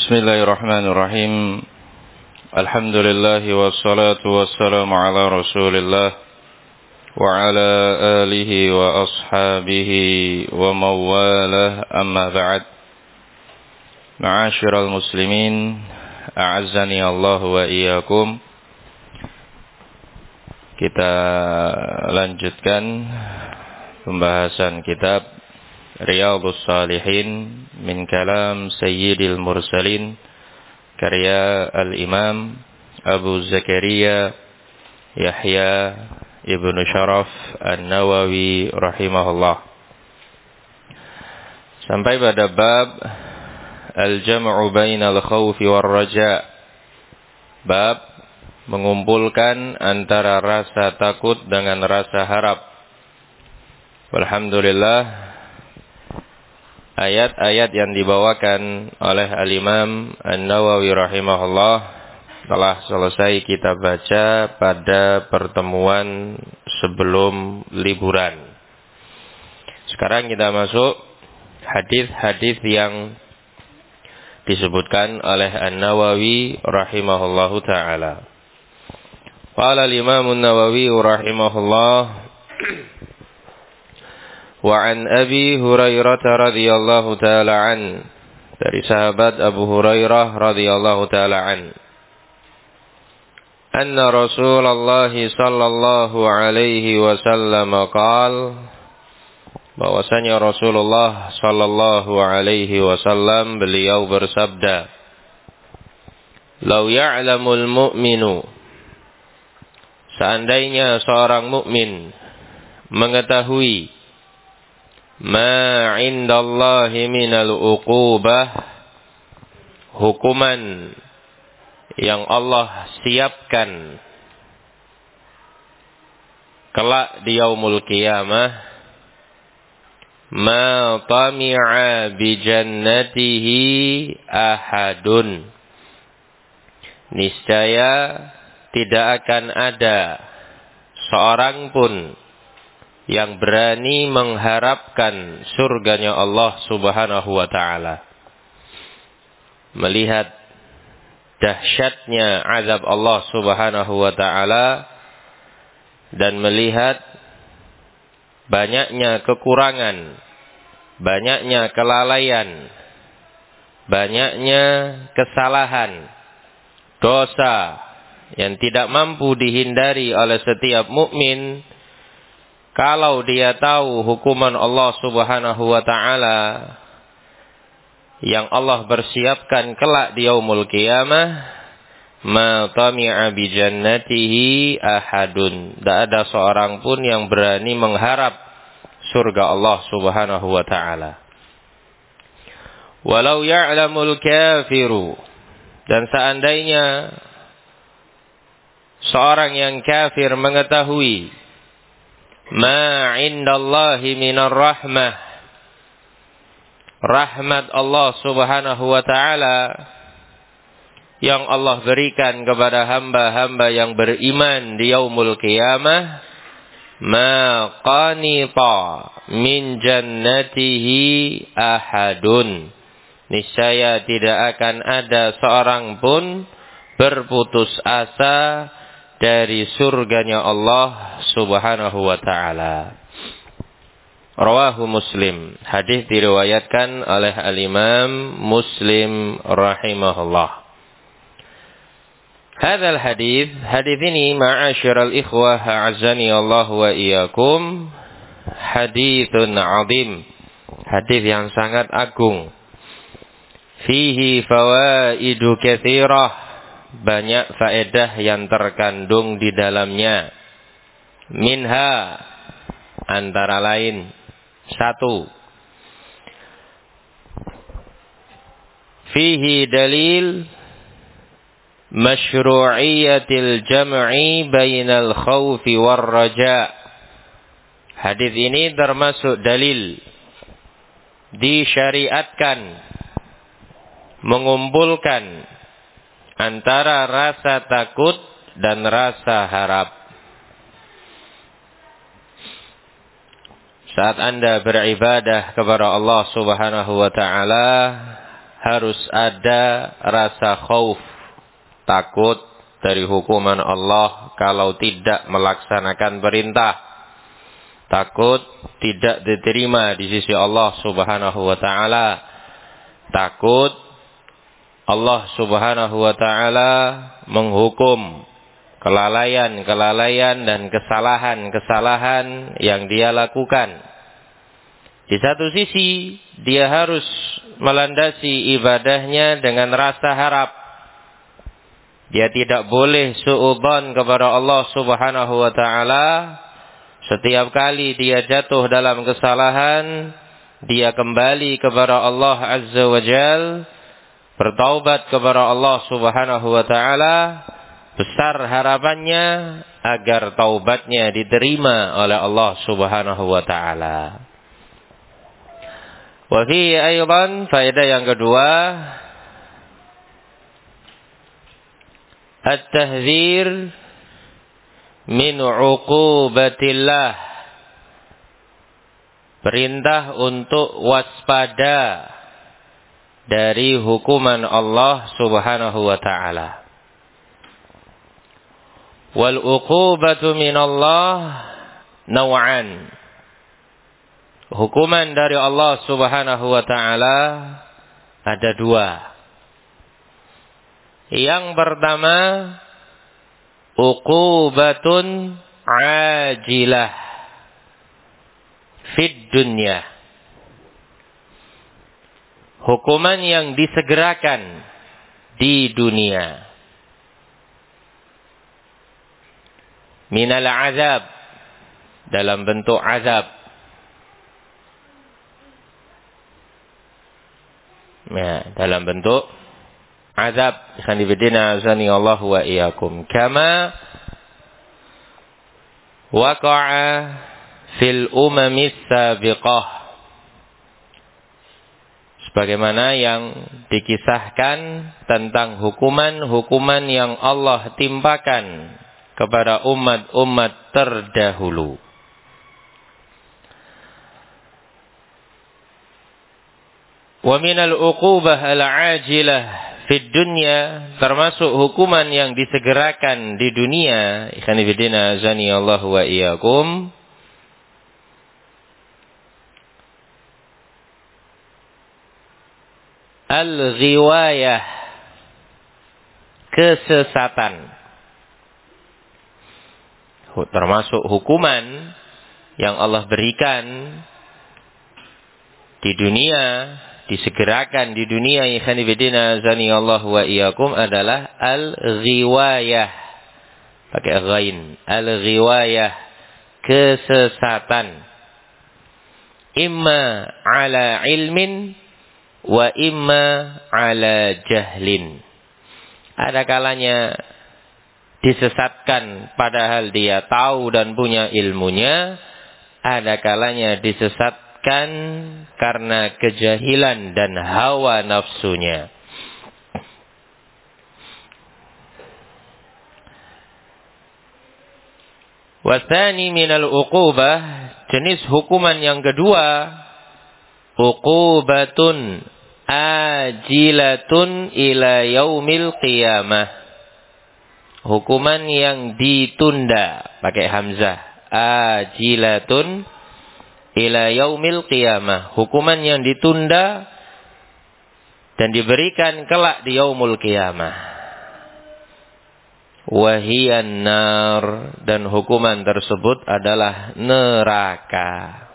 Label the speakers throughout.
Speaker 1: Bismillahirrahmanirrahim. Alhamdulillah wassalatu wassalamu ala Rasulillah wa ala alihi wa ashabihi wa mawalah, amma ba'd. Ma'asyiral muslimin, a'azzani Allah wa iyyakum. Kita lanjutkan pembahasan kitab Riyadhus Shalihin min kalam Sayyidil Mursalin, karya Al-Imam Abu Zakaria Yahya Ibnu Sharaf An-Nawawi rahimahullah. Sampai pada bab Al-Jam'u bainal khawfi war raja, bab mengumpulkan antara rasa takut dengan rasa harap. Alhamdulillah, ayat-ayat yang dibawakan oleh Al-Imam An-Nawawi rahimahullah telah selesai kita baca pada pertemuan sebelum liburan. Sekarang kita masuk hadis-hadis yang disebutkan oleh An-Nawawi rahimahullahu ta'ala. Qala al-Imam An-Nawawi rahimahullah, wa an Abi Hurairah radhiyallahu taala an, dari sahabat Abu Hurairah radhiyallahu taala an, anna Rasulullah sallallahu alaihi wasallam qaal, bahwasanya Rasulullah sallallahu alaihi wasallam beliau bersabda, lau ya'lamul mu'minu, seandainya seorang mukmin mengetahui ma indallahi minal uqubah, hukuman yang Allah siapkan kelak di yaumul qiyamah, ma tami'a bi jannatihi ahadun, niscaya tidak akan ada seorang pun yang berani mengharapkan surganya Allah subhanahu wa ta'ala. Melihat dahsyatnya azab Allah subhanahu wa ta'ala dan melihat banyaknya kekurangan, banyaknya kelalaian, banyaknya kesalahan, dosa yang tidak mampu dihindari oleh setiap mukmin. Kalau dia tahu hukuman Allah subhanahu wa ta'ala yang Allah bersiapkan kelak di yaumul qiyamah, ma tami'a bi jannatihi ahadun, tidak ada seorang pun yang berani mengharap surga Allah subhanahu wa ta'ala. Walau ya'lamul kafiru, dan seandainya seorang yang kafir mengetahui ma indallahi minar rahmah, rahmat Allah subhanahu wa ta'ala yang Allah berikan kepada hamba-hamba yang beriman di yaumul qiyamah, ma qanita min jannatihi ahadun, niscaya tidak akan ada seorang pun berputus asa dari surganya Allah subhanahu wa ta'ala. Rawahu Muslim, hadis diriwayatkan oleh Al-Imam Muslim rahimahullah. Hadzal hadis ini ma'asyiral ikhwah a'azzani Allah wa iyyakum, haditsun 'azim, hadis yang sangat agung. Fihi fawaidu katsirah, banyak faedah yang terkandung di dalamnya. Minha, antara lain, 1, fihi dalil masyru'iyatil jam'i bainal khawfi war raja. Hadis ini termasuk dalil disyariatkan mengumpulkan antara rasa takut dan rasa harap. Saat Anda beribadah kepada Allah subhanahu wa ta'ala, harus ada rasa khauf, takut dari hukuman Allah kalau tidak melaksanakan perintah. Takut tidak diterima di sisi Allah Subhanahu wa taala. Takut Allah Subhanahu wa taala menghukum kelalaian dan kesalahan yang dia lakukan. Di satu sisi, dia harus melandasi ibadahnya dengan rasa harap. Dia tidak boleh suudzon kepada Allah Subhanahu wa taala. Setiap kali dia jatuh dalam kesalahan, dia kembali kepada Allah Azza wa Jal, bertaubat kepada Allah Subhanahu wa taala. Besar harapannya agar taubatnya diterima oleh Allah Subhanahu wa taala. Wa fi aidan, faedah yang kedua, at-tahdzir min uqubatillah. Perintah untuk waspada dari hukuman Allah Subhanahu wa taala. Wal uqubatu min Allah naw'an. Hukuman dari Allah Subhanahu wa taala ada dua. Yang pertama, uqubatun ajilah fid dunya. Hukuman yang disegerakan di dunia. Minal azab, dalam bentuk azab. Ya, dalam bentuk azab. Khanifidina azani Allah wa iyyakum. Kama waqa'a fil umamis sabiqah. Sebagaimana yang dikisahkan tentang hukuman-hukuman yang Allah timpakan kepada umat-umat terdahulu. Wa minal uqubah al-ajilah fid dunya, termasuk hukuman yang disegerakan di dunia. Ikhwan fillah azani Allah wa iyyakum. Al-ghiwayah, kesesatan. Termasuk hukuman yang Allah berikan di dunia, disegerakan di dunia, ikhwan fillah azani Allah wa iyyakum, adalah al-ghiwayah. Pakai ghain. Al-ghiwayah, kesesatan. Imma ala ilmin wa imma ala jahlin. Ada kalanya disesatkan padahal dia tahu dan punya ilmunya. Ada kalanya disesatkan karena kejahilan dan hawa nafsunya. Wasani minal uqubah, jenis hukuman yang kedua, uqubatun ajilatun ila yaumil qiyamah. Hukuman yang ditunda, pakai hamzah. Ajilatun ila yaumil qiyamah. Hukuman yang ditunda dan diberikan kelak di yaumul qiyamah. Wahiyan nar, dan hukuman tersebut adalah neraka.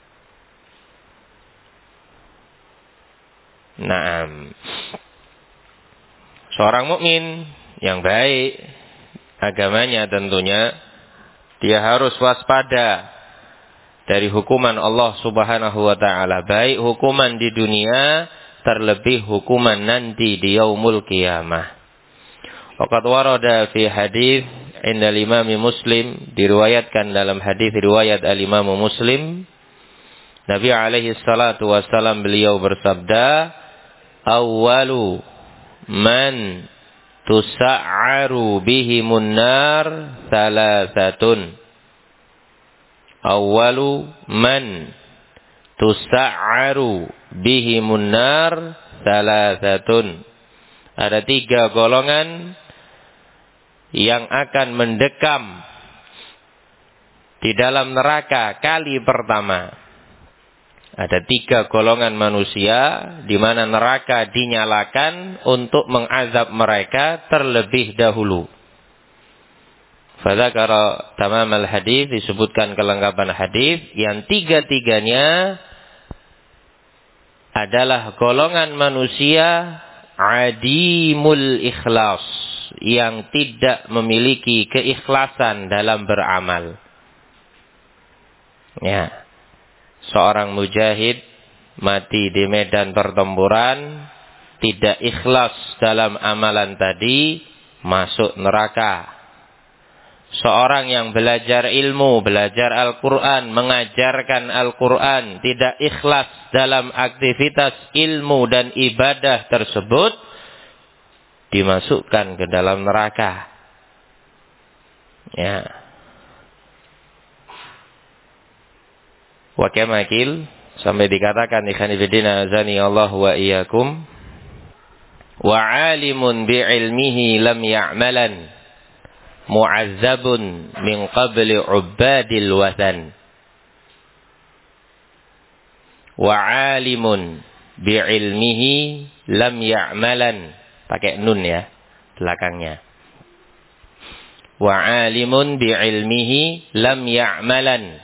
Speaker 1: Naam. Seorang mukmin yang baik agamanya, tentunya dia harus waspada dari hukuman Allah Subhanahu wa taala, baik hukuman di dunia terlebih hukuman nanti di yaumul qiyamah. Waqad warada fi hadis inda Imam Muslim, diriwayatkan dalam hadis riwayat al-Imam Muslim, Nabi alaihi salatu wasallam beliau bersabda, awwalu man tusa'aru bihimun nar salasatun. Awwalu man tusa'aru bihimun nar thalathatun. Ada 3 golongan yang akan mendekam di dalam neraka kali pertama. Ada 3 golongan manusia di mana neraka dinyalakan untuk mengazab mereka terlebih dahulu. Fadzakara tamamal hadis, disebutkan kelengkapan hadis yang 3-tiganya adalah golongan manusia adimul ikhlas, yang tidak memiliki keikhlasan dalam beramal. Ya. Seorang mujahid mati di medan pertempuran, tidak ikhlas dalam amalan tadi, masuk neraka. Seorang yang belajar ilmu, belajar Al-Quran, mengajarkan Al-Quran, tidak ikhlas dalam aktivitas ilmu dan ibadah tersebut, dimasukkan ke dalam neraka. Ya. Wa kamakil, sampai dikatakan ikhwan fillah azani Allah wa iyyakum, wa alimun bi ilmihi lam ya'malan mu'azzabun min qabli ubadil wathan. Wa alimun bi ilmihi lam ya'malan, pakai nun ya belakangnya. Wa alimun bi ilmihi lam ya'malan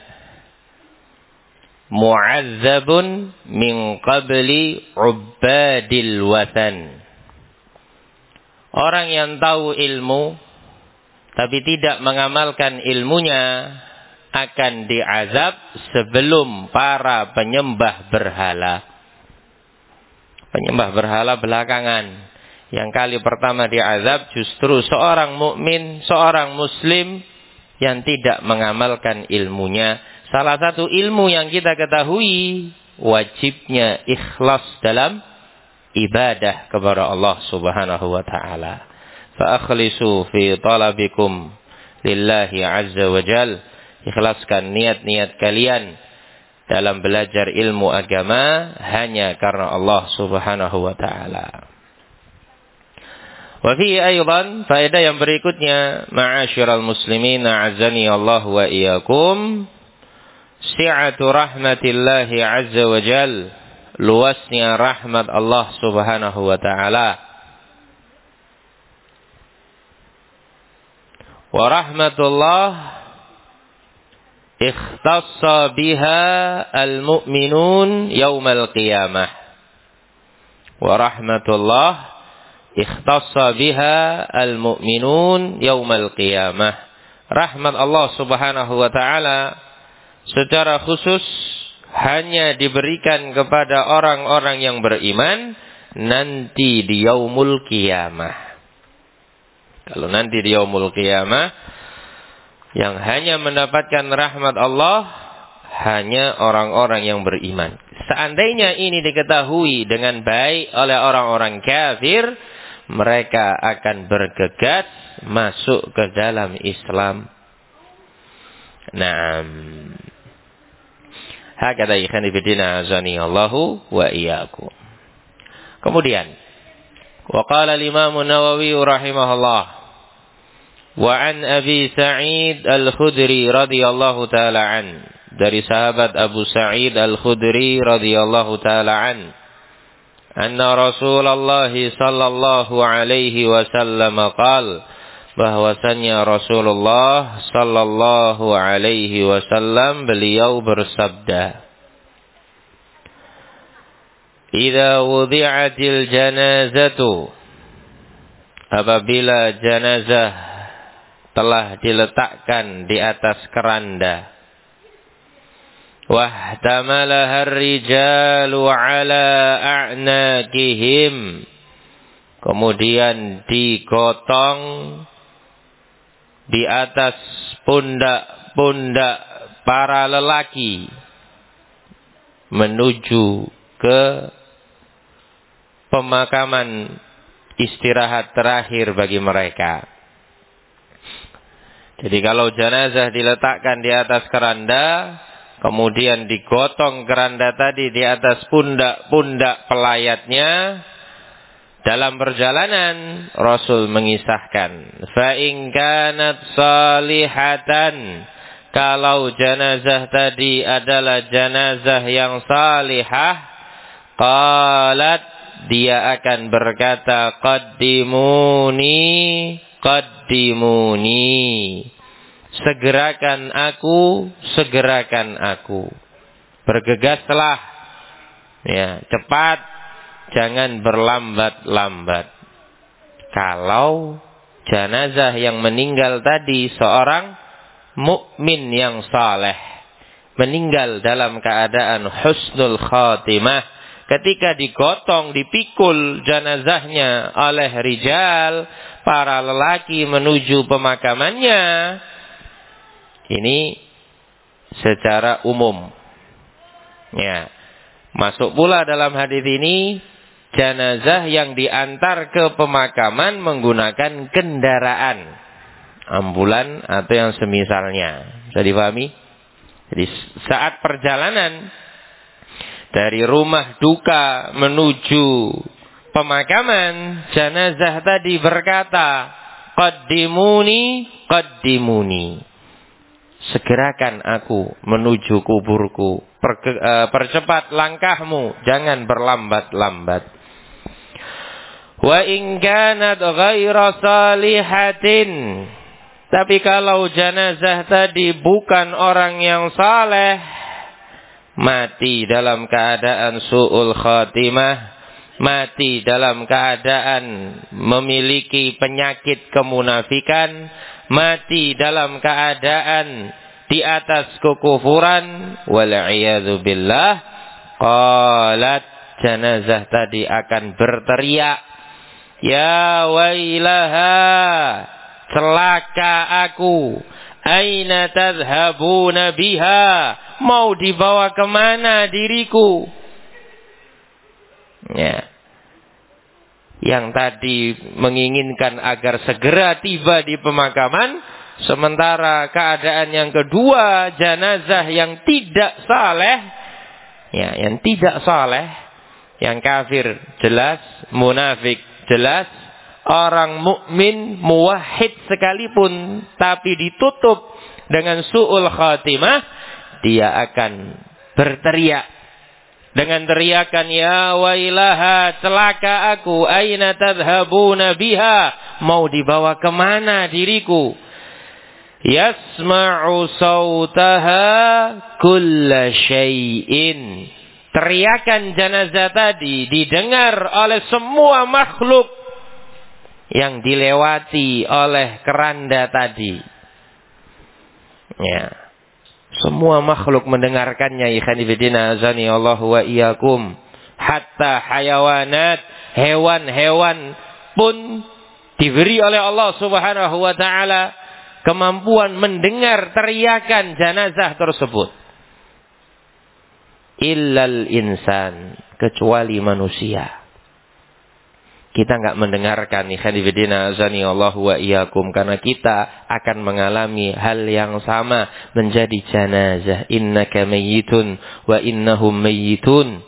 Speaker 1: mu'azzabun min qabli ubadil wathan. Orang yang tahu ilmu tapi tidak mengamalkan ilmunya akan diazab sebelum para penyembah berhala. Penyembah berhala belakangan. Yang kali pertama diazab justru seorang mukmin, seorang muslim yang tidak mengamalkan ilmunya. Salah satu ilmu yang kita ketahui, wajibnya ikhlas dalam ibadah kepada Allah Subhanahu wa ta'ala. Fa'akhlisu fi talabikum lillahi azza wa jal. Ikhlaskan niat-niat kalian dalam belajar ilmu agama hanya karena Allah Subhanahu wa ta'ala. Wa fi aydan, faedah yang berikutnya, ma'asyiral muslimin a'azzani Allah wa iyyakum, si'atu rahmatillahi azza wa jal, luasnya rahmat Allah Subhanahu wa ta'ala. Wa rahmatullah ikhtassa biha al-mu'minun yaumal qiyamah. Wa rahmatullah ikhtassa biha al-mu'minun yaumal qiyamah. Rahmat Allah Subhanahu wa ta'ala secara khusus hanya diberikan kepada orang-orang yang beriman nanti di yaumul qiyamah. Kalau nanti di yaumul qiyamah, yang hanya mendapatkan rahmat Allah hanya orang-orang yang beriman. Seandainya ini diketahui dengan baik oleh orang-orang kafir, mereka akan bergegas masuk ke dalam Islam. Naam. Hakadha ikhwan fillah azani Allahu wa iyyakum. Kemudian, wa qala al-Imam An-Nawawi rahimahullah, wa an Abi Sa'id Al-Khudri radhiyallahu taala an, dari sahabat Abu Sa'id Al-Khudri radhiyallahu taala an, anna Rasulullah sallallahu alaihi wasallam qala, bahwasannya Rasulullah sallallahu alaihi wasallam beliau bersabda, idza wudi'atil janazatu, apabila janazah telah diletakkan di atas keranda, wahtamalaha ar-rijalu ala a'naqihim, kemudian digotong di atas pundak-pundak para lelaki menuju ke pemakaman istirahat terakhir bagi mereka. Jadi kalau jenazah diletakkan di atas keranda, kemudian digotong keranda tadi di atas pundak-pundak pelayatnya. Dalam perjalanan Rasul mengisahkan, fa in kanat salihatan, kalau jenazah tadi adalah jenazah yang salihah, qalat, dia akan berkata, qaddimuni, qaddimuni, segerakan aku, segerakan aku. Bergegaslah, ya, cepat, jangan berlambat-lambat. Kalau jenazah yang meninggal tadi seorang mukmin yang saleh, meninggal dalam keadaan husnul khatimah, ketika digotong, dipikul jenazahnya oleh rijal, para lelaki menuju pemakamannya, ini secara umum. Ya, masuk pula dalam hadis ini jenazah yang diantar ke pemakaman menggunakan kendaraan, ambulan atau yang semisalnya. Bisa dipahami? Jadi saat perjalanan dari rumah duka menuju pemakaman, jenazah tadi berkata, qaddimuni, qaddimuni, segerakan aku menuju kuburku, percepat langkahmu, jangan berlambat-lambat. Wa in kanat ghaira salihatin, tapi kalau jenazah tadi bukan orang yang saleh, mati dalam keadaan su'ul khatimah, mati dalam keadaan memiliki penyakit kemunafikan, mati dalam keadaan di atas kekufuran, wal'iyadzu billah, qalat, jenazah tadi akan berteriak, ya wailaha, celaka aku, aina tadhhabuna biha, mau dibawa kemana diriku? Ya, yang tadi menginginkan agar segera tiba di pemakaman, sementara keadaan yang kedua, jenazah yang tidak saleh, ya, yang tidak saleh, yang kafir jelas, munafik jelas, orang mukmin muwahhid sekalipun tapi ditutup dengan su'ul khatimah, dia akan berteriak dengan teriakan, ya wailaha, celaka aku, aina tadhhabuna biha, mau dibawa kemana diriku? Yasma'u sautaha kulla syai'in, teriakan jenazah tadi didengar oleh semua makhluk yang dilewati oleh keranda tadi. Ya, semua makhluk mendengarkannya, ikhwan fillah azani Allah wa iyyakum. Hatta hayawanat, hewan-hewan pun diberi oleh Allah Subhanahu wa taala kemampuan mendengar teriakan jenazah tersebut. Illal insan, kecuali manusia. Kita enggak mendengarkan, ikhwan fillah azani Allah wa iyyakum, karena kita akan mengalami hal yang sama, menjadi jenazah. Innaka mayyitun wa innahum mayyitun.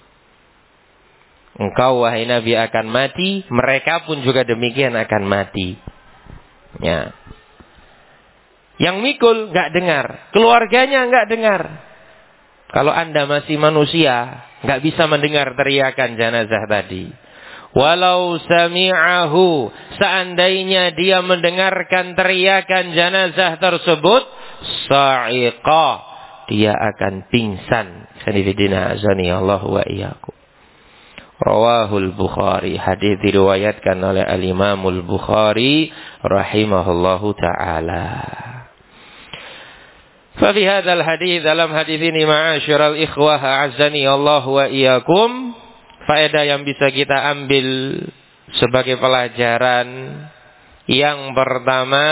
Speaker 1: Engkau wahai Nabi akan mati, mereka pun juga demikian akan mati. Ya. Yang mikul enggak dengar, keluarganya enggak dengar. Kalau Anda masih manusia, enggak bisa mendengar teriakan jenazah tadi. Walau sami'ahu, seandainya dia mendengarkan teriakan jenazah tersebut, sa'iqa, dia akan pingsan. Sanifidina azani Allah wa iyyakum. Rawahul Bukhari, hadis diriwayatkan oleh al-Imamul Bukhari rahimahullahu ta'ala. Fa fi hadzal hadis, dalam hadis ini ma'asyiral ikhwah azani Allah wa iyyakum, faedah yang bisa kita ambil sebagai pelajaran. Yang pertama,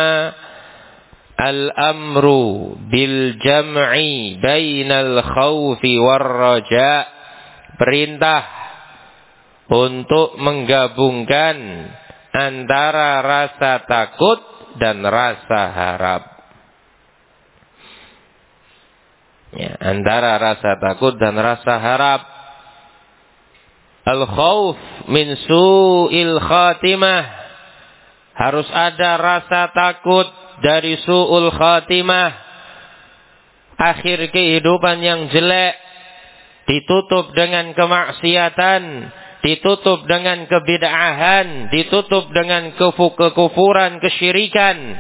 Speaker 1: al-amru bil jam'i bainal khawfi war raja, perintah untuk menggabungkan antara rasa takut dan rasa harap. Ya, antara rasa takut dan rasa harap. Al-khauf min su'il khatimah. Harus ada rasa takut dari su'ul khatimah. Akhir kehidupan yang jelek. Ditutup dengan kemaksiatan. Ditutup dengan kebid'ahan. Ditutup dengan kekufuran, kesyirikan.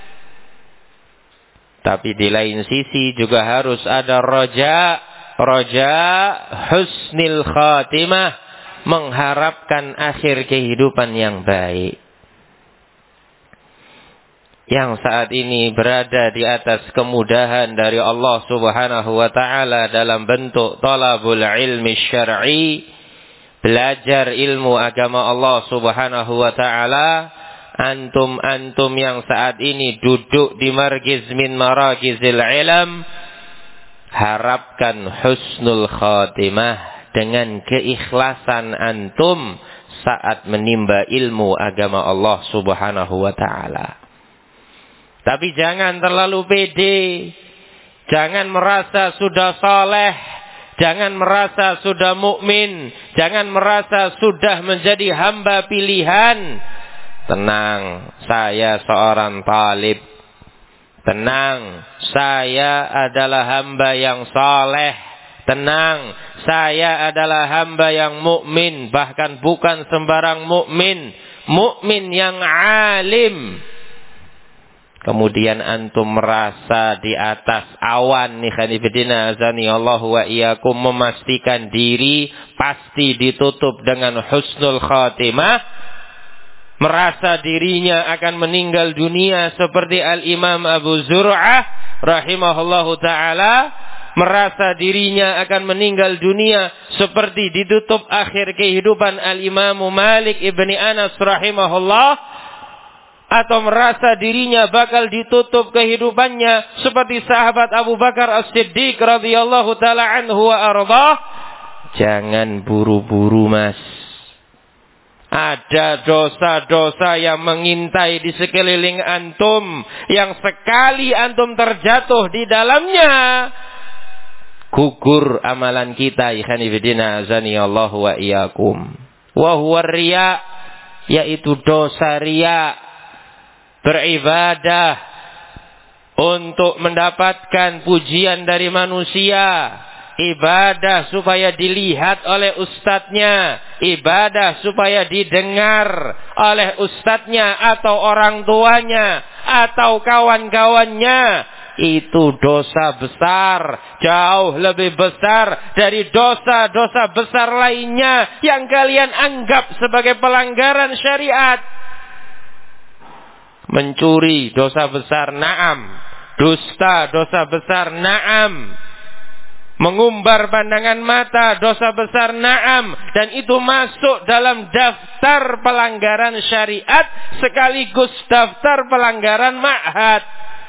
Speaker 1: Tapi di lain sisi juga harus ada roja husnil khatimah, mengharapkan akhir kehidupan yang baik. Yang saat ini berada di atas kemudahan dari Allah Subhanahu wa taala dalam bentuk talabul ilmi syar'i, belajar ilmu agama Allah Subhanahu wa taala. Antum yang saat ini duduk di margiz min maragizil ilm, harapkan husnul khatimah dengan keikhlasan antum saat menimba ilmu agama Allah Subhanahu wa taala. Tapi jangan terlalu pede, jangan merasa sudah saleh, jangan merasa sudah mukmin, jangan merasa sudah menjadi hamba pilihan. Tenang, saya seorang talib. Tenang, saya adalah hamba yang saleh. Tenang, saya adalah hamba yang mukmin, bahkan bukan sembarang mukmin, mukmin yang alim. Kemudian antum merasa di atas awan nih khanifidina azani Allah wa iyyakum, memastikan diri pasti ditutup dengan husnul khatimah. Merasa dirinya akan meninggal dunia seperti Al-Imam Abu Zur'ah rahimahullahu ta'ala. Merasa dirinya akan meninggal dunia seperti ditutup akhir kehidupan Al-Imam Malik ibni Anas rahimahullah. Atau merasa dirinya bakal ditutup kehidupannya seperti sahabat Abu Bakar As-Siddiq radhiyallahu ta'ala anhu wa ardah. Jangan buru-buru mas. Ada dosa-dosa yang mengintai di sekeliling antum, yang sekali antum terjatuh di dalamnya, gugur amalan kita. Ikhwanifidina azani Allah wa iyyakum. Wa huwa riya, yaitu dosa riya. Beribadah untuk mendapatkan pujian dari manusia. Ibadah supaya dilihat oleh ustadznya, ibadah supaya didengar oleh ustadznya atau orang tuanya atau kawan-kawannya. Itu dosa besar, jauh lebih besar dari dosa-dosa besar lainnya yang kalian anggap sebagai pelanggaran syariat. Mencuri dosa besar, na'am. Dusta dosa besar, na'am. Mengumbar pandangan mata dosa besar, na'am. Dan itu masuk dalam daftar pelanggaran syariat sekaligus daftar pelanggaran ma'had.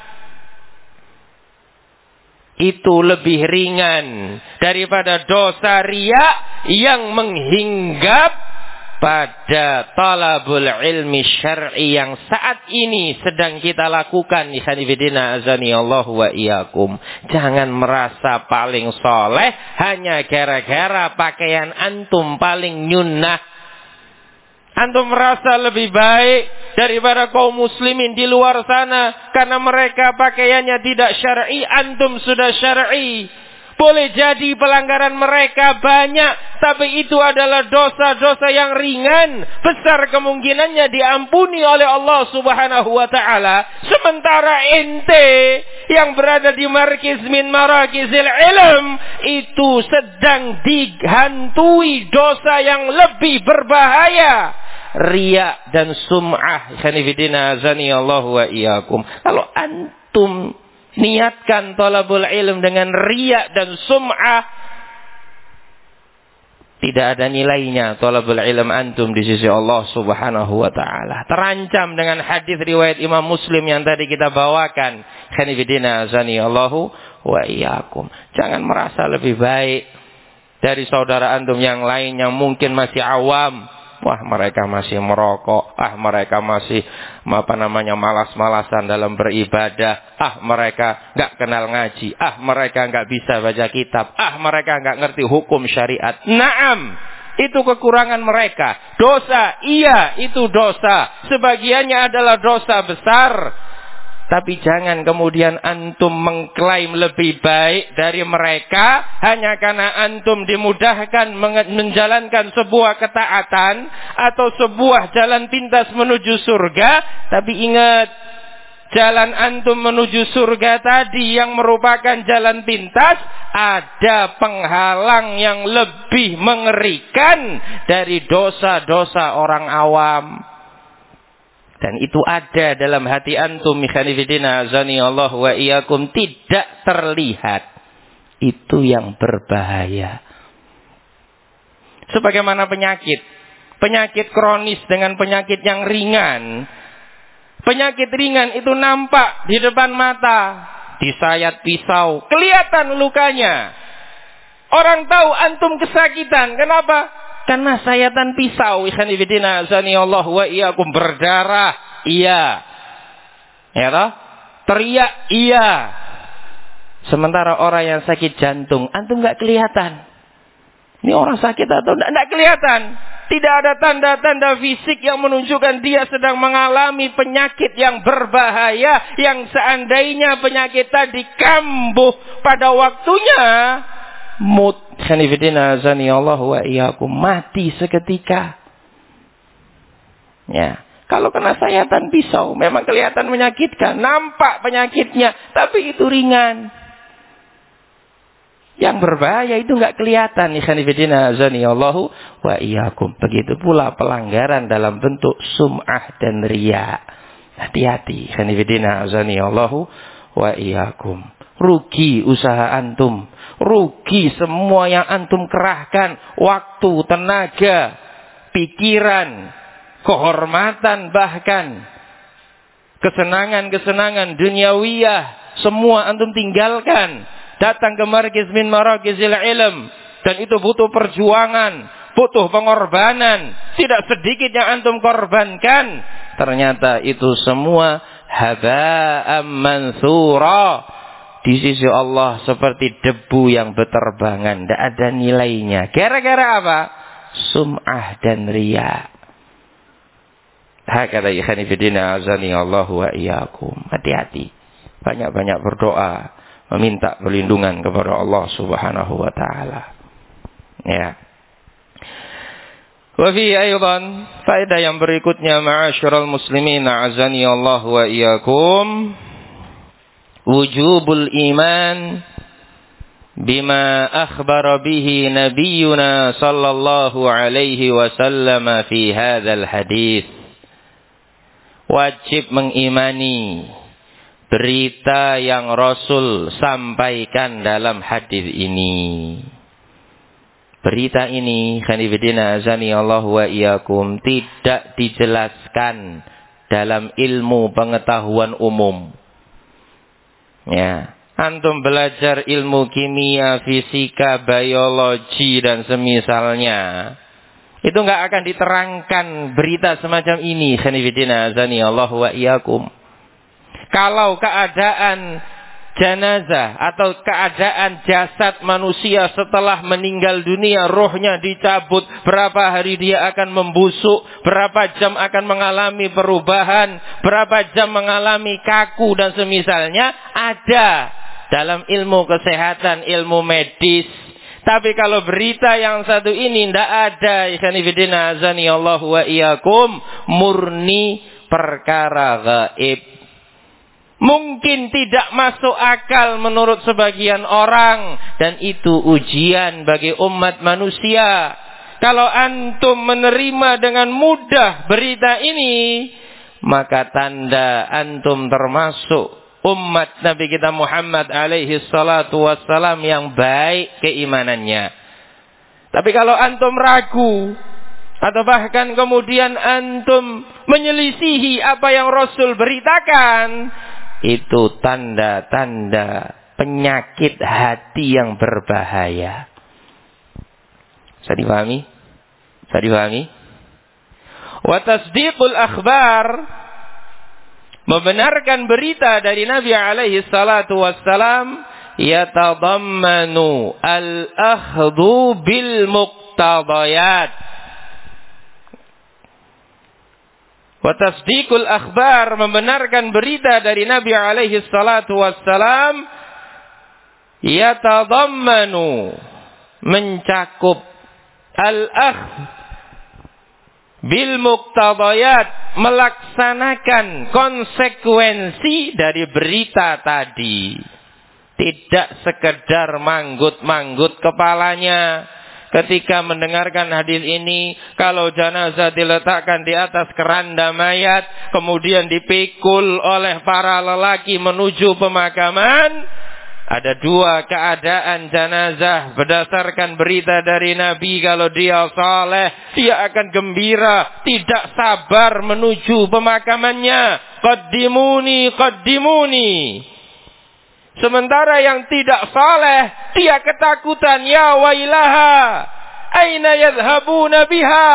Speaker 1: Itu lebih ringan daripada dosa riya yang menghinggap pada talabul ilmi syar'i yang saat ini sedang kita lakukan. Ikhwanifidina azani Allah wa iyyakum. Jangan merasa paling soleh hanya gara-gara pakaian antum paling nyunnah. Antum merasa lebih baik daripada kaum muslimin di luar sana karena mereka pakaiannya tidak syar'i, antum sudah syar'i. Boleh jadi pelanggaran mereka banyak, tapi itu adalah dosa-dosa yang ringan. Besar kemungkinannya diampuni oleh Allah Subhanahu wa ta'ala. Sementara ente yang berada di markiz min marakizil ilm, itu sedang dihantui dosa yang lebih berbahaya. Riya dan sum'ah. Khanifidina azani Allah wa iyyakum. Kalau antum niatkan talabul ilm dengan riya dan sum'ah, tidak ada nilainya talabul ilm antum di sisi Allah Subhanahu wa ta'ala. Terancam dengan hadis riwayat Imam Muslim yang tadi kita bawakan. Khanifidina azani Allahu wa iyyakum. Jangan merasa lebih baik dari saudara antum yang lain yang mungkin masih awam, Wah, mereka masih merokok. Ah, mereka masih malas-malasan dalam beribadah. Ah, mereka nggak kenal ngaji. Ah, mereka nggak bisa baca kitab. Ah, mereka nggak ngerti hukum syariat. Naam, itu kekurangan mereka. Dosa, iya, itu dosa. Sebagiannya adalah dosa besar. Tapi jangan kemudian antum mengklaim lebih baik dari mereka hanya karena antum dimudahkan menjalankan sebuah ketaatan atau sebuah jalan pintas menuju surga. Tapi ingat, jalan antum menuju surga tadi yang merupakan jalan pintas, ada penghalang yang lebih mengerikan dari dosa-dosa orang awam. Dan itu ada dalam hati antum, mikhanifidina azani Allah wa iyyakum, tidak terlihat. Itu yang berbahaya. Sebagaimana penyakit. Penyakit kronis dengan penyakit yang ringan. Penyakit ringan itu nampak di depan mata. Disayat pisau, kelihatan lukanya. Orang tahu antum kesakitan. Kenapa? Karena sayatan pisau, ikhwan fillah azani Allah wa iyyakum, berdarah, iya. Ya toh? Teriak, iya. Sementara orang yang sakit jantung, antum enggak kelihatan. Ini orang sakit atau enggak kelihatan. Tidak ada tanda-tanda fisik yang menunjukkan dia sedang mengalami penyakit yang berbahaya, yang seandainya penyakit tadi kambuh pada waktunya, khanifidina azani Allah wa iyyakum, mati seketika. Ya, kalau kena sayatan pisau memang kelihatan menyakitkan, nampak penyakitnya, tapi itu ringan. Yang berbahaya itu enggak kelihatan. Khanifidina azani Allah wa iyyakum. Begitu pula pelanggaran dalam bentuk sum'ah dan riya. Hati-hati, khanifidina azani Allah wa iyyakum. Rugi usaha antum, rugi semua yang antum kerahkan, waktu, tenaga, pikiran, kehormatan, bahkan kesenangan-kesenangan duniawiyah, semua antum tinggalkan, datang ke markiz min marakizil ilm, dan itu butuh perjuangan, butuh pengorbanan, tidak sedikit yang antum korbankan. Ternyata itu semua haba'am mansura. Di sisi Allah seperti debu yang berterbangan, tidak ada nilainya. Gara-gara apa? Sum'ah dan riya. Hakata ikhani fidina azani Allah wa iyyakum. Hati-hati. Banyak-banyak berdoa, meminta perlindungan kepada Allah Subhanahu wa taala. Ya. Wa fi aidan, faedah yang berikutnya, ma'asyiral muslimin azani Allah wa iyyakum, wujubul iman bima akhbara bihi nabiyyuna sallallahu alaihi wasallam fi hadzal hadis. Wajib mengimani berita yang Rasul sampaikan dalam hadis ini. Berita ini, khanifidina azani Allah wa iyyakum, tidak dijelaskan dalam ilmu pengetahuan umum. Ya, antum belajar ilmu kimia, fisika, biologi dan semisalnya, itu enggak akan diterangkan berita semacam ini, khanifidina azani Allah wa iyyakum. Kalau keadaan jenazah atau keadaan jasad manusia setelah meninggal dunia, rohnya dicabut, berapa hari dia akan membusuk, berapa jam akan mengalami perubahan, berapa jam mengalami kaku dan semisalnya, ada dalam ilmu kesehatan, ilmu medis. Tapi kalau berita yang satu ini tidak ada, ikhwanifidina azani Allah wa iyyakum, murni perkara gaib. Mungkin tidak masuk akal menurut sebagian orang, dan itu ujian bagi umat manusia. Kalau antum menerima dengan mudah berita ini, maka tanda antum termasuk umat Nabi kita Muhammad alaihi salatu wassalam yang baik keimanannya. Tapi kalau antum ragu, atau bahkan kemudian antum menyelisihi apa yang Rasul beritakan, itu tanda-tanda penyakit hati yang berbahaya. Bisa dipahami? Bisa dipahami? Wa tasdiqul akhbar, membenarkan berita dari Nabi alaihi salatu wassalam, yatadammanu al-akhdhu bil muqtadayat. Wa tasdiqul akhbar, membenarkan berita dari Nabi alaihi salatu wassalam, yatadammanu, mencakup al-akhdh bil muqtadayat, melaksanakan konsekuensi dari berita tadi. Tidak sekedar manggut-manggut kepalanya ketika mendengarkan hadis ini. Kalau jenazah diletakkan di atas keranda mayat, kemudian dipikul oleh para lelaki menuju pemakaman, ada dua keadaan jenazah berdasarkan berita dari Nabi. Kalau dia saleh, dia akan gembira, tidak sabar menuju pemakamannya. Qaddimuni, qaddimuni. Sementara yang tidak saleh, dia ketakutan, ya wailaha, aina yadhhabuna biha.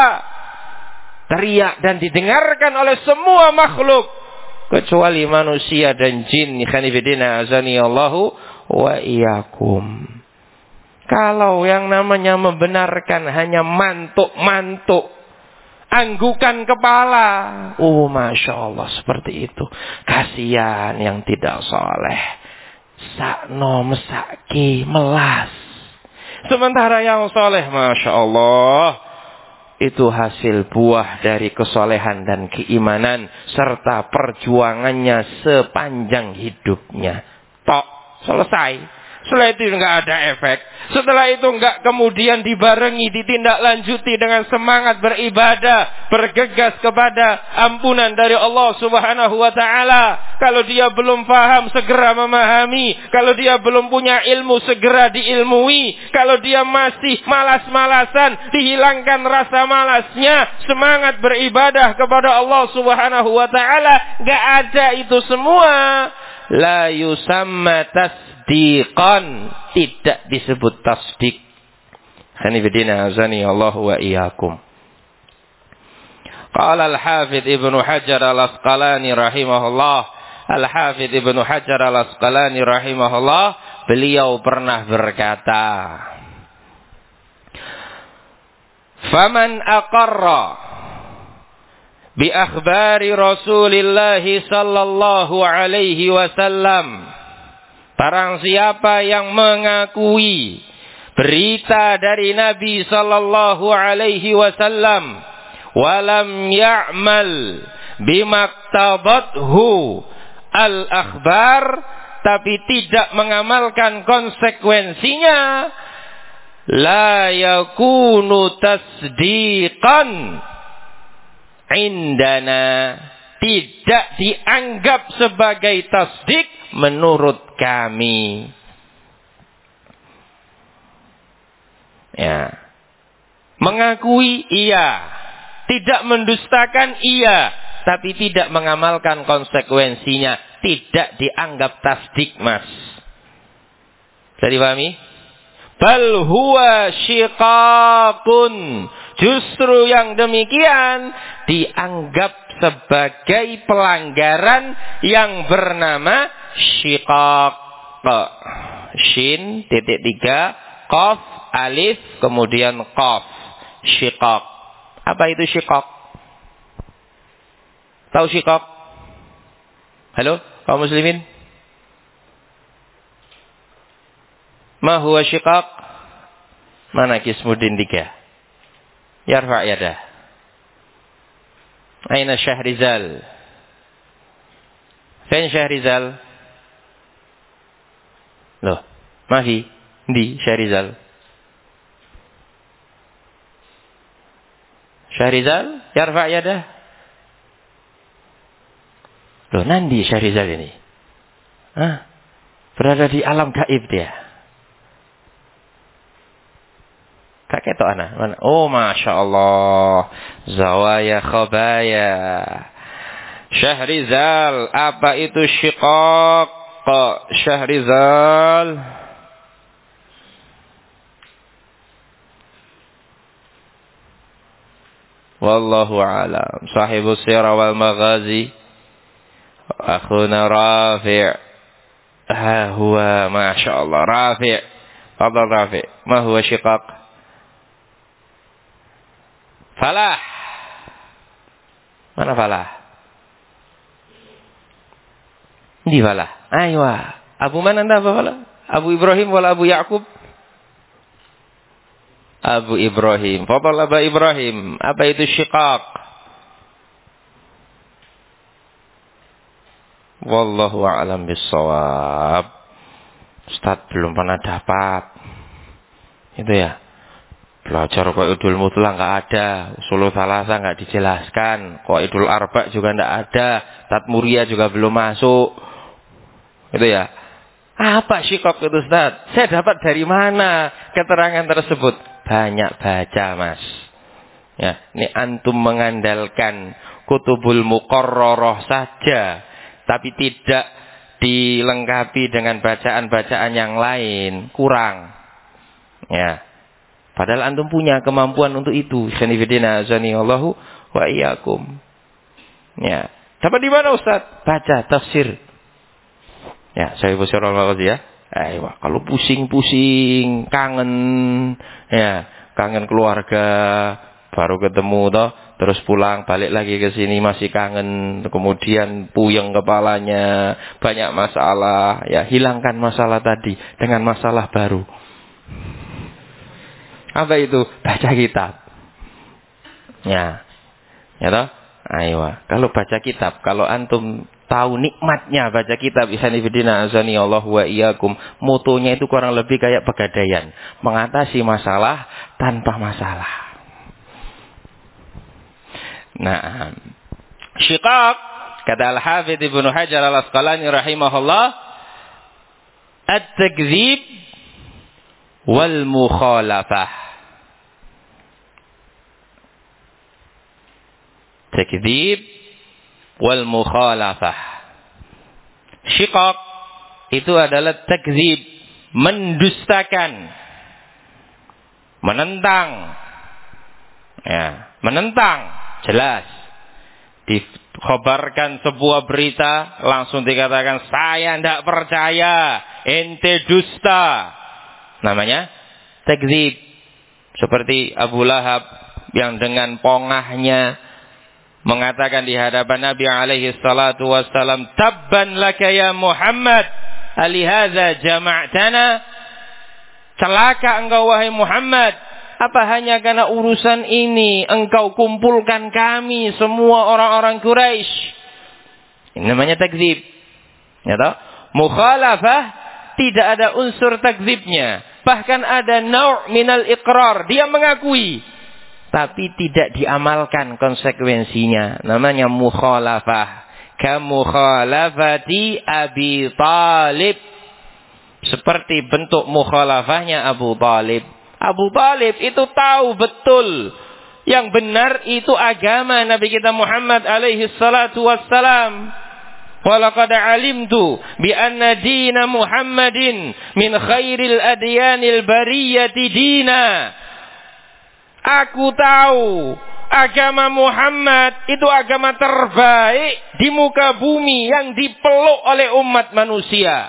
Speaker 1: Teriak dan didengarkan oleh semua makhluk kecuali manusia dan jin. Khanifidina azani Allahu wa iyyakum. Kalau yang namanya membenarkan hanya mantuk-mantuk, anggukan kepala, oh masya Allah, seperti itu. Kasihan yang tidak soleh, sakno mesaki melas. Sementara yang soleh, masya Allah, itu hasil buah dari kesolehan dan keimanan serta perjuangannya sepanjang hidupnya. Tok, selesai. Setelah itu enggak ada efek. Setelah itu enggak kemudian dibarengi, ditindaklanjuti dengan semangat beribadah, bergegas kepada ampunan dari Allah Subhanahu wa taala. Kalau dia belum paham, segera memahami. Kalau dia belum punya ilmu, segera diilmui. Kalau dia masih malas-malasan, dihilangkan rasa malasnya, semangat beribadah kepada Allah Subhanahu wa taala. Enggak ada itu semua. La yusamma tasdiqan, tidak disebut tasdik. Hanifidina azani Allah wa iyyakum. Qala al-Hafidh Ibnu Hajar al-Asqalani rahimahullah. Al-Hafidh Ibnu Hajar al-Asqalani rahimahullah, beliau pernah berkata, faman aqarra bi akhbari Rasulillah sallallahu alaihi wasallam, barang siapa yang mengakui berita dari Nabi sallallahu alaihi wasallam, walam ya'mal bimaktabathu al-akhbar, tapi tidak mengamalkan konsekuensinya, la yakunu tasdiqan indana, tidak dianggap sebagai tasdik menurut kami. Ya. Mengakui iya, tidak mendustakan iya, tapi tidak mengamalkan konsekuensinya, tidak dianggap tasdik, Mas. Bisa dipahami? Bal huwa syiqaqun, justru yang demikian dianggap sebagai pelanggaran yang bernama syiqaq. Shin titik 3, qaf alif kemudian qaf, syiqaq. Apa itu syiqaq? Tahu syiqaq? Halo, kaum muslimin? Ma huwa syiqaq? Mana Kismuddin 3? Yarfa' yadah. Aina Syahrizal? Fain Syahrizal? Loh, mafi di Syahrizal. Syahrizal, yarfa' yadah. Loh, nandi Syahrizal ini? Hah? Berada di alam gaib dia. Tak ketok ana. Oh, masya Allah. Zawaya khabaya. Syahrizal, apa itu syiqaq? Syahrizal. Wallahu a'lam. Sahibus sirah wal maghazi akhuna Rafi'. Huwa masyaallah Rafi'. Fadal Rafi'. Ma huwa syiqaq? Falah. Mana Falah? Di Falah. Aywa. Abu mana anda apa Falah? Abu Ibrahim wala Abu Ya'qub? Abu Ibrahim. Fadal Abu Ibrahim. Apa itu syiqaq? Wallahu a'lam bissawab. Ustaz belum pernah dapat. Itu ya. Belajar Qaidul Mutlaq enggak ada, Ushul Tsalatsa enggak dijelaskan, Qaidul Arba juga enggak ada, Tatmuriyah juga belum masuk. Itu ya. Apa syiqaq itu Ustaz? Saya dapat dari mana keterangan tersebut? Banyak baca, Mas. Ya, ini antum mengandalkan kutubul muqarrarah saja, tapi tidak dilengkapi dengan bacaan-bacaan yang lain, kurang. Ya. Padahal antum punya kemampuan untuk itu. Sanifidina azanillahu wa iyyakum. Ya. Dapat di mana Ustaz? Baca tafsir. Ya, saya bersyukur makasih ya. Ayo, kalau pusing-pusing, kangen, ya, kangen keluarga, baru ketemu toh, terus pulang balik lagi ke sini masih kangen, kemudian puyeng kepalanya, banyak masalah, ya, hilangkan masalah tadi dengan masalah baru. Apa itu? Baca kitab. Ya. Ya toh? Ayo. Kalau baca kitab, kalau antum tahu nikmatnya baca kitab, isanifidina azani Allah wa iyyakum, motonya itu kurang lebih kayak pegadaian, mengatasi masalah tanpa masalah. Nah, syiqaq kata Al-Hafidz Ibnu Hajar Al-Asqalani rahimahullah, at-takdzib wal mukhalafah. Takdzib wal mukhalafah. Syiqaq itu adalah takdzib, mendustakan, menentang. Ya, menentang, jelas. Dikhabarkan sebuah berita, langsung dikatakan saya tidak percaya, ente dusta. Namanya takdzib. Seperti Abu Lahab yang dengan pongahnya mengatakan di hadapan Nabi alaihi salatu wassalam, tabban laka ya Muhammad, alihadza jama'tana, celaka engkau wahai Muhammad, apa hanya karena urusan ini engkau kumpulkan kami semua orang-orang Quraisy. Ini namanya takdzib. Ya toh? Mukhalafah tidak ada unsur takdzibnya, bahkan ada nau' minal iqrar, dia mengakui tapi tidak diamalkan konsekuensinya. Namanya mukhalafah. Kamukhalafati Abi Talib. Seperti bentuk mukhalafahnya Abu Talib. Abu Talib itu tahu betul yang benar itu agama Nabi kita Muhammad alaihi salatu wassalam. Walaqad alimtu bi anna dina Muhammadin min khairil adyanil bariyati dina. Aku tahu agama Muhammad itu agama terbaik di muka bumi yang dipeluk oleh umat manusia.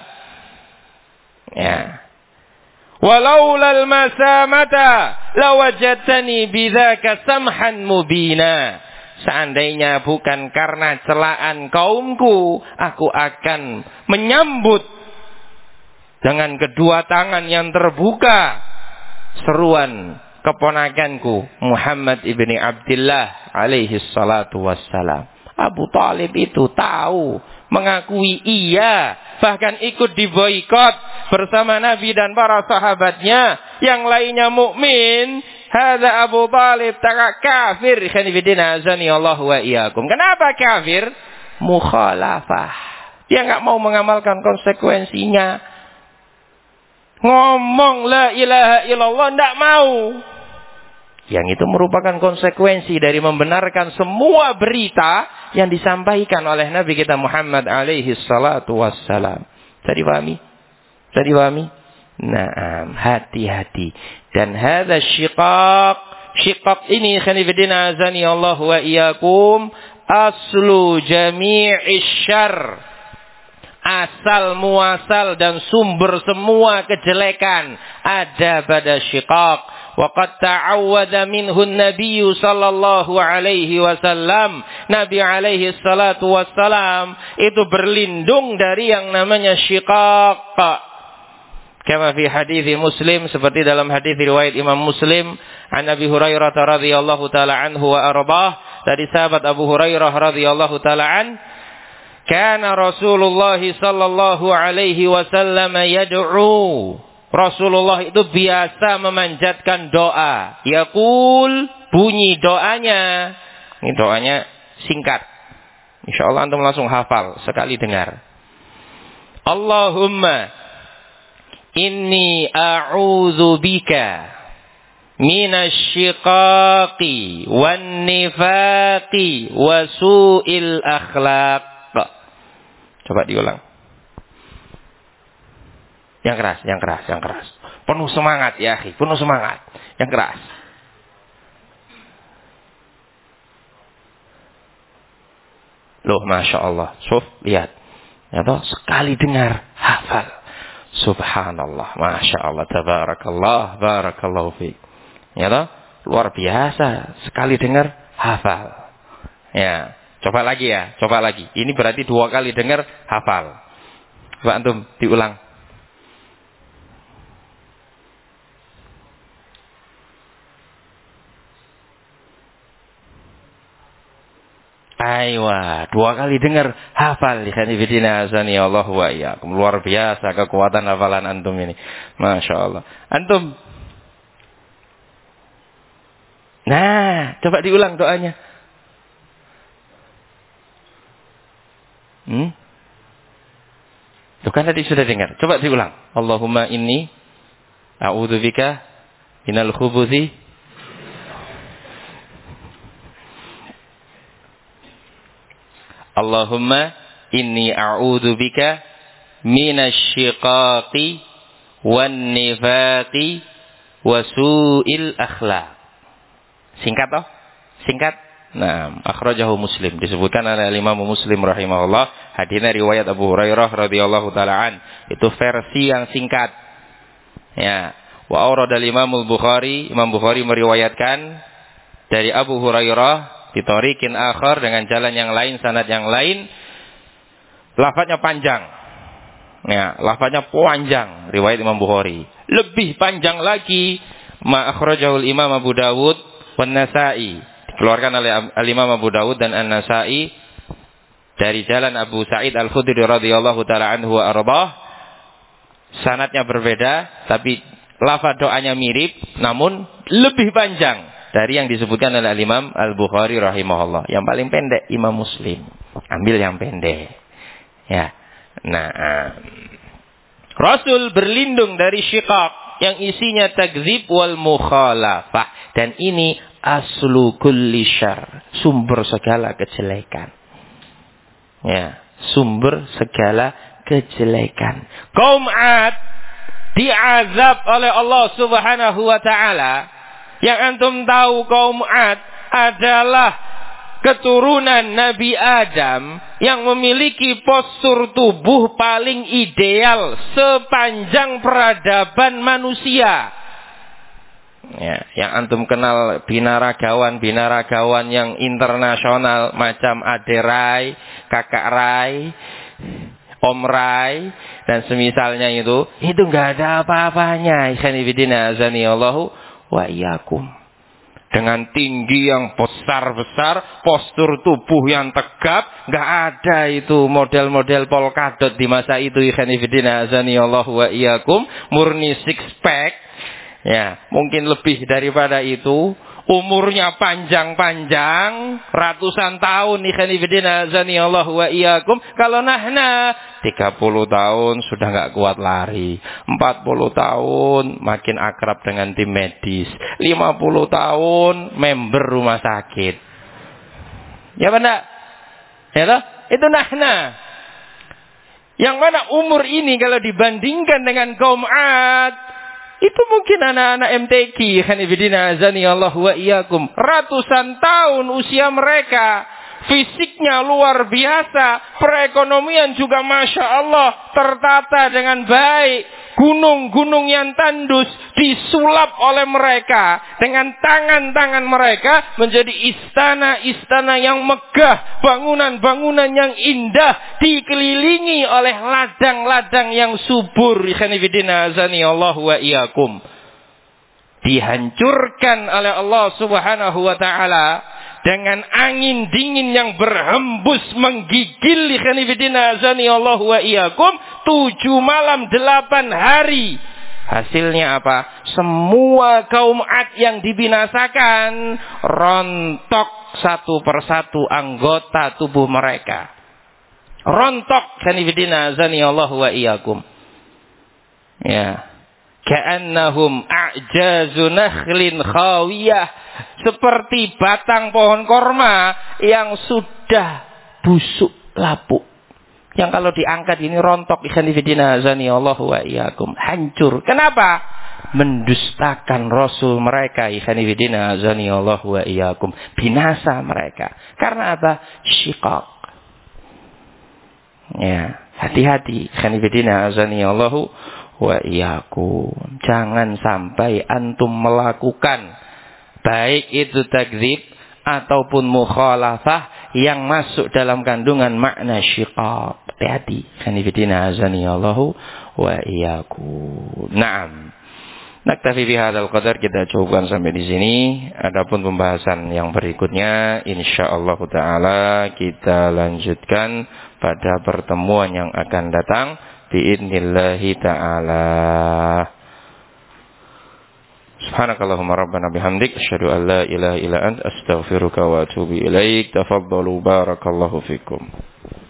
Speaker 1: Ya. Walaulal masamata lawajadtani bidzaka samhan mubina. Seandainya bukan karena celaan kaumku, aku akan menyambut dengan kedua tangan yang terbuka seruan keponakanku Muhammad ibni Abdullah alaihi salatu wassalam. Abu Talib itu tahu, mengakui iya, bahkan ikut diboikot bersama Nabi dan para sahabatnya. Yang lainnya mukmin. Hadza Abu Talib tak kafir. Khanifidina azani Allah wa iyyakum. Kenapa kafir? Mukhalafah. Dia enggak mau mengamalkan konsekuensinya. Ngomong la ilaha illallah enggak mau. Yang itu merupakan konsekuensi dari membenarkan semua berita yang disampaikan oleh Nabi kita Muhammad alaihi salatu wassalam. Tadi pahami? Tadi pahami? Naam, hati-hati. Dan hadza syiqaq Syiqaq ini khanifidina azani Allah wa iyyakum aslu jami'is syarr. Asal muasal dan sumber semua kejelekan ada pada syiqaq. Wa qad ta'awwadha minhu an-nabiy sallallahu alaihi wasallam. Nabi alaihi salatu wassalam itu berlindung dari yang namanya syiqaq. Kama fi hadis Muslim, seperti dalam hadis riwayat Imam Muslim, an Abi Hurairah radhiyallahu taala anhu wa arbah, dari sahabat Abu Hurairah radhiyallahu taala an, kana Rasulullah sallallahu alaihi wasallam yad'u. Rasulullah itu biasa memanjatkan doa. Yaqul, bunyi doanya. Ini doanya singkat. Insyaallah antum langsung hafal sekali dengar. Allahumma inni a'udzu bika minasyiqaqi wan nifaqi wa su'il akhlaq. Coba diulang. Yang keras, yang keras, yang keras. Penuh semangat ya, akhi, penuh semangat. Yang keras. Loh, Masya Allah. Suf, lihat. Ya toh, sekali dengar, hafal. Subhanallah, Masya Allah, tabarakallah, barakallahu fiik. Ya toh, luar biasa. Sekali dengar, hafal. Ya, coba lagi ya, coba lagi. Ini berarti 2 kali dengar, hafal. Coba antum diulang. Aywa, 2 kali dengar, hafal. Ikhwanifidina azani Allah wa iyyakum. Luar biasa kekuatan hafalan antum ini. Masya Allah. Antum. Nah, coba diulang doanya. Tuh kan tadi sudah dengar. Coba diulang. Allahumma inni a'udzubika minal khubuthi. Allahumma inni a'udzubika minasyiqaqi wan nifaqi wa su'il akhlaq. Singkat toh? Singkat? Nah, akhrajahu Muslim, disebutkan oleh Imam Muslim rahimahullah, hadisnya riwayat Abu Hurairah radhiyallahu taala an. Itu versi yang singkat. Ya, wa awrada Imam Bukhari, Imam Bukhari meriwayatkan dari Abu Hurairah di thariqin akhar, dengan jalan yang lain, sanad yang lain, lafadznya panjang. Ya, lafadznya panjang, riwayat Imam Bukhari. Lebih panjang lagi ma akhrajahul Imam Abu Dawud wan Nasa'i, dikeluarkan oleh Imam Abu Dawud dan An-Nasa'i dari jalan Abu Sa'id Al-Khudri radhiyallahu taala anhu wa arbah. Sanadnya berbeda, tapi lafaz doanya mirip, namun lebih panjang dari yang disebutkan oleh Imam Al-Bukhari rahimahullah. Yang paling pendek Imam Muslim. Ambil yang pendek. Ya. Nah, Rasul berlindung dari syiqaq yang isinya takdzib wal mukhalafah, dan ini aslu kulli syarr, sumber segala kejelekan. Ya, sumber segala kejelekan. Kaum 'Ad diazab oleh Allah Subhanahu wa taala. Yang antum tahu, kaum 'Ad adalah keturunan Nabi Adam yang memiliki postur tubuh paling ideal sepanjang peradaban manusia. Ya, yang antum kenal binaragawan yang internasional macam Ade Rai, Kakak Rai, Om Rai dan semisalnya itu enggak ada apa-apanya. Ikhwanifidina azani Allahu wa iyyakum. Dengan tinggi yang besar-besar, postur tubuh yang tegap, enggak ada itu model-model polkadot di masa itu. Ikhwanifidina azani Allahu wa iyyakum, murni six pack. Ya, mungkin lebih daripada itu. Umurnya panjang-panjang, ratusan tahun. Ikhwanifidina azani Allahu wa iyyakum. Kalau nahna 30 tahun sudah enggak kuat lari. 40 tahun makin akrab dengan tim medis. 50 tahun member rumah sakit. Ya benar? Ya toh? Itu nahna. Yang mana umur ini kalau dibandingkan dengan kaum 'Ad, Itu mungkin anak-anak MTQ, khanifidina azani Allah wa iyyakum. Ratusan tahun usia mereka. Fisiknya luar biasa. Perekonomian juga Masya Allah tertata dengan baik. Gunung-gunung yang tandus disulap oleh mereka. Dengan tangan-tangan mereka menjadi istana-istana yang megah. Bangunan-bangunan yang indah. Dikelilingi oleh ladang-ladang yang subur. Khanifidina azani Allah wa iyyakum. Dihancurkan oleh Allah subhanahu wa ta'ala. Dengan angin dingin yang berhembus menggigil khanifidina azani Allah wa iyyakum 7 malam 8 hari. Hasilnya apa? Semua kaum Ad yang dibinasakan rontok satu persatu anggota tubuh mereka. Rontok khanifidina azani Allah wa iyyakum. Ya. Ka'annahum a'jazu nakhlin khawiyah. Seperti batang pohon korma yang sudah busuk lapuk. Yang kalau diangkat ini rontok. Khanifidina azani Allah wa iyyakum. Hancur. Kenapa? Mendustakan Rasul mereka. Khanifidina azani Allah wa iyyakum. Binasa mereka. Karena apa? Syiqaq. Ya, hati-hati. Khanifidina azani Allah wa iyyakum. Jangan sampai antum melakukan baik itu takdzib ataupun mukhalafah yang masuk dalam kandungan makna syiqaq. Hati-hati. Khanifidina azani Allah wa iyyakum. Naam. Naktafi bihadzal qadar, kita cukupkan sampai di sini. Adapun pembahasan yang berikutnya insyaallah taala kita lanjutkan pada pertemuan yang akan datang biidznillah taala. Subhanakallahumma rabbana bihamdik asyhadu an la ilaha illa anta astaghfiruka wa atubu ilaik. Tafaddalu barakallahu fikum.